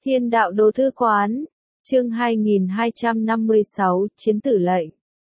Thiên đạo đồ thư quán, chương 2256, Chiến tử lệnh.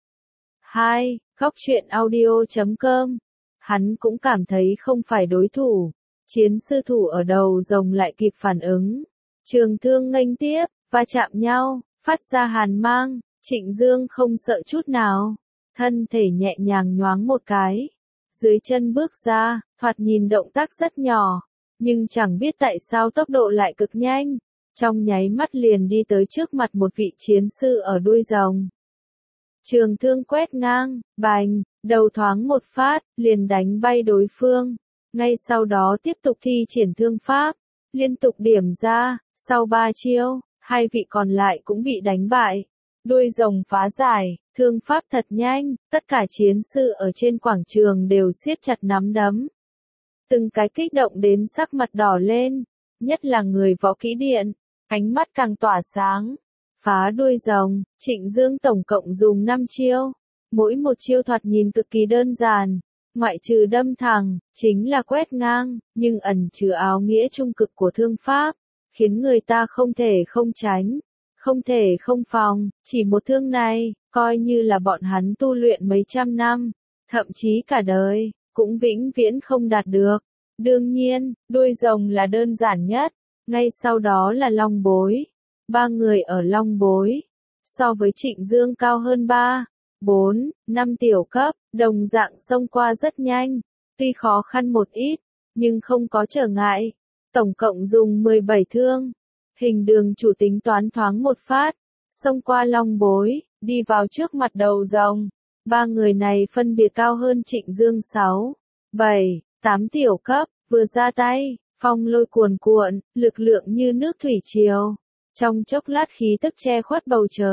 2. Góc truyện audio.com. Hắn cũng cảm thấy không phải đối thủ. Chiến sư thủ ở đầu rồng lại kịp phản ứng. Trường thương nghênh tiếp, va chạm nhau, phát ra hàn mang. Trịnh Dương không sợ chút nào. Thân thể nhẹ nhàng nhoáng một cái. Dưới chân bước ra, thoạt nhìn động tác rất nhỏ. Nhưng chẳng biết tại sao tốc độ lại cực nhanh. Trong nháy mắt liền đi tới trước mặt một vị chiến sư ở đuôi rồng. Trường thương quét ngang, bành, đầu thoáng một phát, liền đánh bay đối phương. Ngay sau đó tiếp tục thi triển thương pháp, liên tục điểm ra, sau 3 chiêu, hai vị còn lại cũng bị đánh bại. Đuôi rồng phá giải, thương pháp thật nhanh, tất cả chiến sư ở trên quảng trường đều siết chặt nắm đấm. Từng cái kích động đến sắc mặt đỏ lên, nhất là người võ kỹ điện, ánh mắt càng tỏa sáng. Phá đuôi rồng, Trịnh Dương tổng cộng dùng 5 chiêu, mỗi một chiêu thoạt nhìn cực kỳ đơn giản, ngoại trừ đâm thẳng, chính là quét ngang, nhưng ẩn chứa áo nghĩa trung cực của thương pháp, khiến người ta không thể không tránh, không thể không phòng, chỉ một thương này, coi như là bọn hắn tu luyện mấy trăm năm, thậm chí cả đời, cũng vĩnh viễn không đạt được. Đương nhiên, đuôi rồng là đơn giản nhất, ngay sau đó là long bối. 3 người ở long bối, so với Trịnh Dương cao hơn 3, 4, 5 tiểu cấp, đồng dạng xông qua rất nhanh, tuy khó khăn một ít, nhưng không có trở ngại. Tổng cộng dùng 17 thương, hình đường chủ tính toán thoáng một phát, xông qua long bối, đi vào trước mặt đầu rồng. 3 người này phân biệt cao hơn Trịnh Dương 6, 7, 8 tiểu cấp, vừa ra tay, phong lôi cuồn cuộn, lực lượng như nước thủy triều. Trong chốc lát khí tức che khuất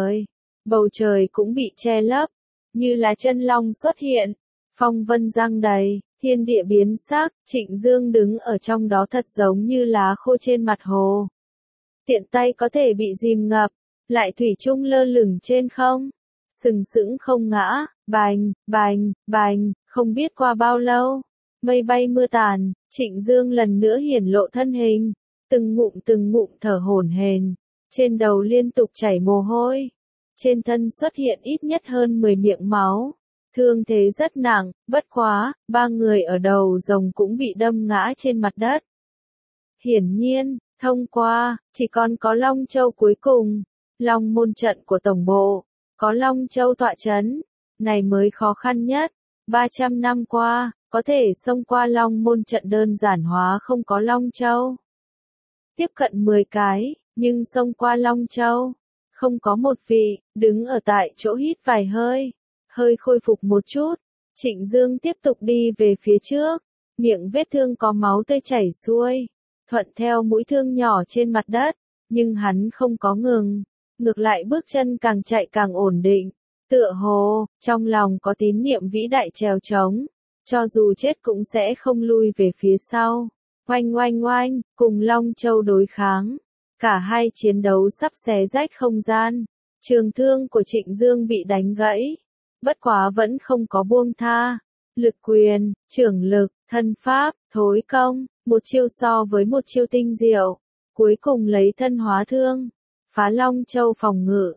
bầu trời cũng bị che lấp, như là chân long xuất hiện, phong vân giăng đầy, thiên địa biến sắc, Trịnh Dương đứng ở trong đó thật giống như lá khô trên mặt hồ. Tiện tay có thể bị dìm ngập, lại thủy chung lơ lửng trên không, sừng sững không ngã, bành, bành, bành, không biết qua bao lâu, mây bay mưa tàn, Trịnh Dương lần nữa hiển lộ thân hình, từng ngụm thở hổn hển. Trên đầu liên tục chảy mồ hôi, trên thân xuất hiện ít nhất hơn 10 miệng máu, thương thế rất nặng, bất quá, 3 người ở đầu rồng cũng bị đâm ngã trên mặt đất. Hiển nhiên, thông qua, chỉ còn có Long Châu cuối cùng, Long môn trận của tổng bộ, có Long Châu tọa chấn, này mới khó khăn nhất, 300 năm qua, có thể xông qua Long môn trận đơn giản hóa không có Long Châu. Tiếp cận 10 cái. Nhưng xông qua Long Châu, không có một vị, đứng ở tại chỗ hít vài hơi khôi phục một chút. Trịnh Dương tiếp tục đi về phía trước, miệng vết thương có máu tươi chảy xuôi, thuận theo mũi thương nhỏ trên mặt đất, nhưng hắn không có ngừng, ngược lại bước chân càng chạy càng ổn định, tựa hồ, trong lòng có tín niệm vĩ đại trèo trống, cho dù chết cũng sẽ không lui về phía sau. Oanh oanh oanh, cùng Long Châu đối kháng. Cả hai chiến đấu sắp xé rách không gian, trường thương của Trịnh Dương bị đánh gãy, bất quá vẫn không có buông tha, lực quyền, trưởng lực, thân pháp, thối công, một chiêu so với một chiêu tinh diệu, cuối cùng lấy thân hóa thương, phá Long Châu phòng ngự,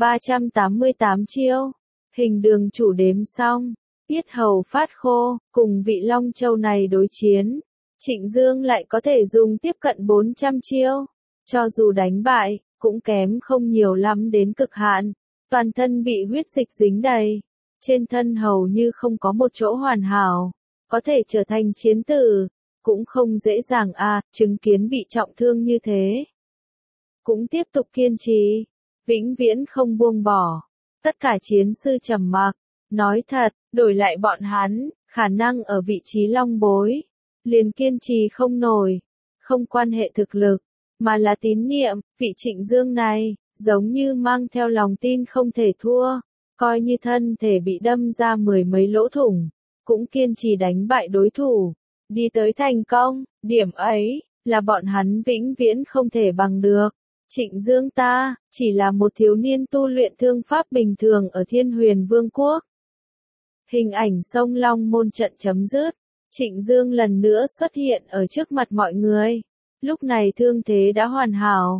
388 chiêu, hình đường chủ đếm xong, yết hầu phát khô, cùng vị Long Châu này đối chiến, Trịnh Dương lại có thể dùng tiếp cận 400 chiêu. Cho dù đánh bại, cũng kém không nhiều lắm đến cực hạn, toàn thân bị huyết dịch dính đầy, trên thân hầu như không có một chỗ hoàn hảo, có thể trở thành chiến tử, cũng không dễ dàng chứng kiến bị trọng thương như thế. Cũng tiếp tục kiên trì, vĩnh viễn không buông bỏ, tất cả chiến sư trầm mặc, nói thật, đổi lại bọn hắn, khả năng ở vị trí long bối, liền kiên trì không nổi, không quan hệ thực lực. Mà là tín niệm, vị Trịnh Dương này, giống như mang theo lòng tin không thể thua, coi như thân thể bị đâm ra 10 mấy lỗ thủng, cũng kiên trì đánh bại đối thủ, đi tới thành công, điểm ấy, là bọn hắn vĩnh viễn không thể bằng được. Trịnh Dương ta, chỉ là một thiếu niên tu luyện thương pháp bình thường ở Thiên Huyền Vương quốc. Hình ảnh sông Long môn trận chấm dứt, Trịnh Dương lần nữa xuất hiện ở trước mặt mọi người. Lúc này thương thế đã hoàn hảo,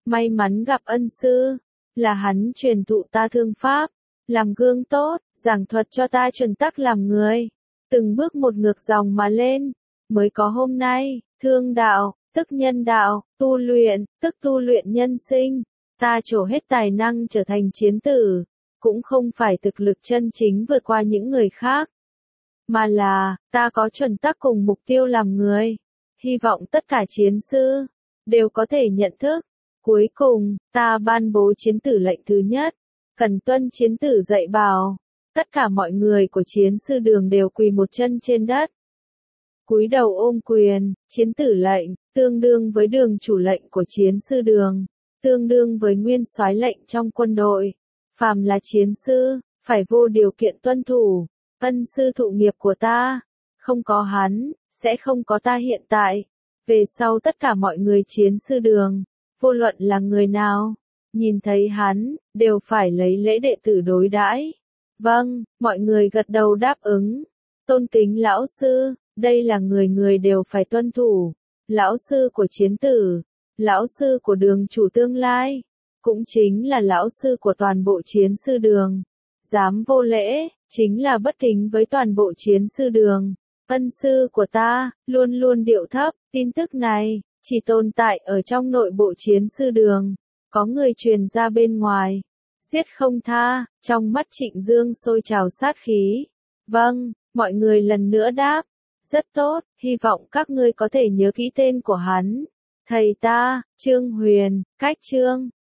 May mắn gặp ân sư, là hắn truyền thụ ta thương pháp, làm gương tốt, giảng thuật cho ta chuẩn tắc làm người. Từng bước một ngược dòng mà lên, mới có hôm nay, thương đạo, tức nhân đạo, tu luyện, tức tu luyện nhân sinh. Ta trổ hết tài năng trở thành chiến tử, cũng không phải thực lực chân chính vượt qua những người khác, mà là, ta có chuẩn tắc cùng mục tiêu làm người. Hy vọng tất cả chiến sư, đều có thể nhận thức. Cuối cùng, ta ban bố chiến tử lệnh thứ nhất, cần tuân chiến tử dạy bảo. Tất cả mọi người của chiến sư đường đều quỳ một chân trên đất, cúi đầu ôm quyền. Chiến tử lệnh, tương đương với đường chủ lệnh của chiến sư đường, tương đương với nguyên soái lệnh trong quân đội. Phàm là chiến sư, phải vô điều kiện tuân thủ. Ân sư thụ nghiệp của ta, không có hắn, sẽ không có ta hiện tại. Về sau tất cả mọi người chiến sư đường, vô luận là người nào, nhìn thấy hắn, đều phải lấy lễ đệ tử đối đãi. Vâng, mọi người gật đầu đáp ứng. Tôn kính lão sư, đây là người người đều phải tuân thủ. Lão sư của chiến tử, lão sư của đường chủ tương lai, cũng chính là lão sư của toàn bộ chiến sư đường. Dám vô lễ, chính là bất kính với toàn bộ chiến sư đường. Ân sư của ta, luôn luôn điệu thấp. Tin tức này, chỉ tồn tại ở trong nội bộ chiến sư đường. Có người truyền ra bên ngoài, giết không tha. Trong mắt Trịnh Dương sôi trào sát khí. Vâng, mọi người lần nữa đáp. Rất tốt, hy vọng các ngươi có thể nhớ kỹ tên của hắn. Thầy ta, Trương Huyền, cách Trương.